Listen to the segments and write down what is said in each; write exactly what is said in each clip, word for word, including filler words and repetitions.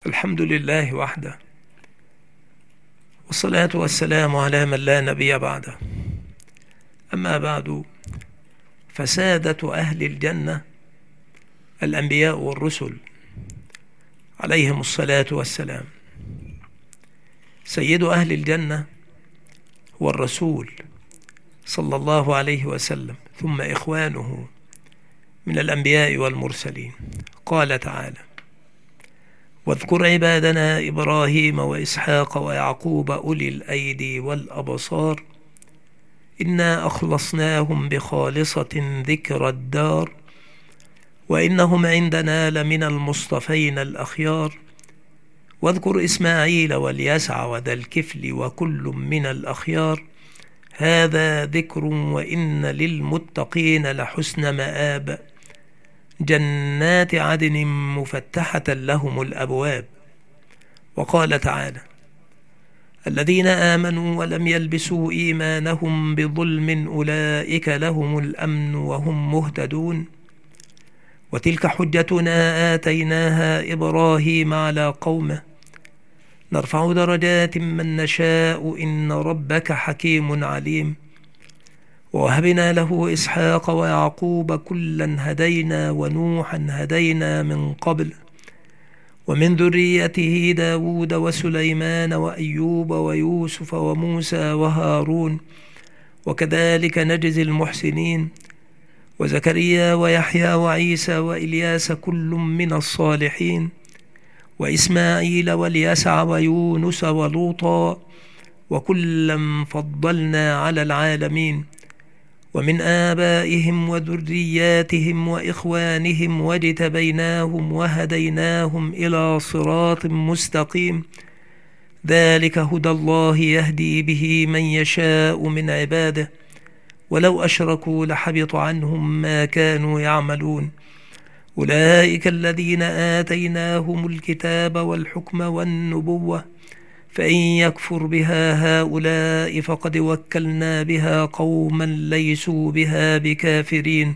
الحمد لله وحده، والصلاة والسلام على من لا نبي بعده. أما بعد، فسادة أهل الجنة الأنبياء والرسل عليهم الصلاة والسلام. سيد أهل الجنة هو الرسول صلى الله عليه وسلم، ثم إخوانه من الأنبياء والمرسلين. قال تعالى: واذكر عبادنا إبراهيم وإسحاق ويعقوب أولي الأيدي والأبصار إنا أخلصناهم بخالصة ذكر الدار وإنهم عندنا لمن المصطفين الأخيار واذكر إسماعيل واليسع وذا الكفل وكل من الأخيار هذا ذكر وإن للمتقين لحسن مآب جنات عدن مفتحة لهم الأبواب. وقال تعالى: الذين آمنوا ولم يلبسوا إيمانهم بظلم أولئك لهم الأمن وهم مهتدون وتلك حجتنا آتيناها إبراهيم على قومه نرفع درجات من نشاء إن ربك حكيم عليم. ووهبنا له إسحاق ويعقوب كلا هدينا ونوحا هدينا من قبل ومن ذريته داود وسليمان وأيوب ويوسف وموسى وهارون وكذلك نجزي المحسنين وزكريا ويحيى وعيسى وإلياس كل من الصالحين وإسماعيل واليسع ويونس ولوطا وكلا فضلنا على العالمين ومن آبائهم وذرياتهم وإخوانهم واجتبيناهم وهديناهم إلى صراط مستقيم ذلك هدى الله يهدي به من يشاء من عباده ولو أشركوا لحبط عنهم ما كانوا يعملون أولئك الذين آتيناهم الكتاب والحكم والنبوة فإن يكفر بها هؤلاء فقد وكلنا بها قوما ليسوا بها بكافرين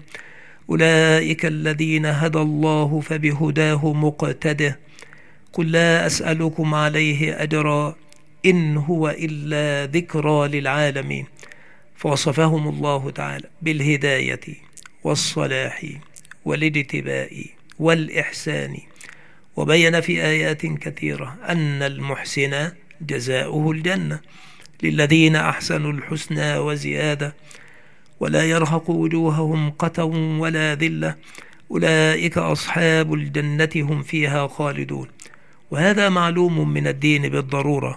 أولئك الذين هدى الله فبهداه مقتده قل لا أسألكم عليه أجرا إن هو إلا ذكرى للعالمين. فوصفهم الله تعالى بالهداية والصلاح والاجتباء والإحسان، وبين في آيات كثيرة أن المحسن جزاؤه الجنة للذين أحسنوا الحسنى وزيادة ولا يرهق وجوههم قتر ولا ذلة أولئك أصحاب الجنة هم فيها خالدون. وهذا معلوم من الدين بالضرورة،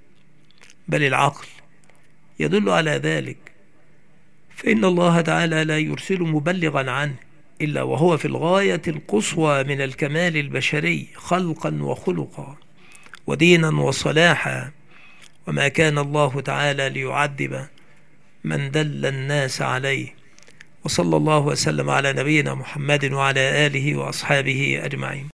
بل العقل يدل على ذلك، فإن الله تعالى لا يرسل مبلغا عنه إلا وهو في الغاية القصوى من الكمال البشري خلقا وخلقا ودينا وصلاحا، وما كان الله تعالى ليعذب من دل الناس عليه. وصلى الله وسلم على نبينا محمد وعلى آله وأصحابه أجمعين.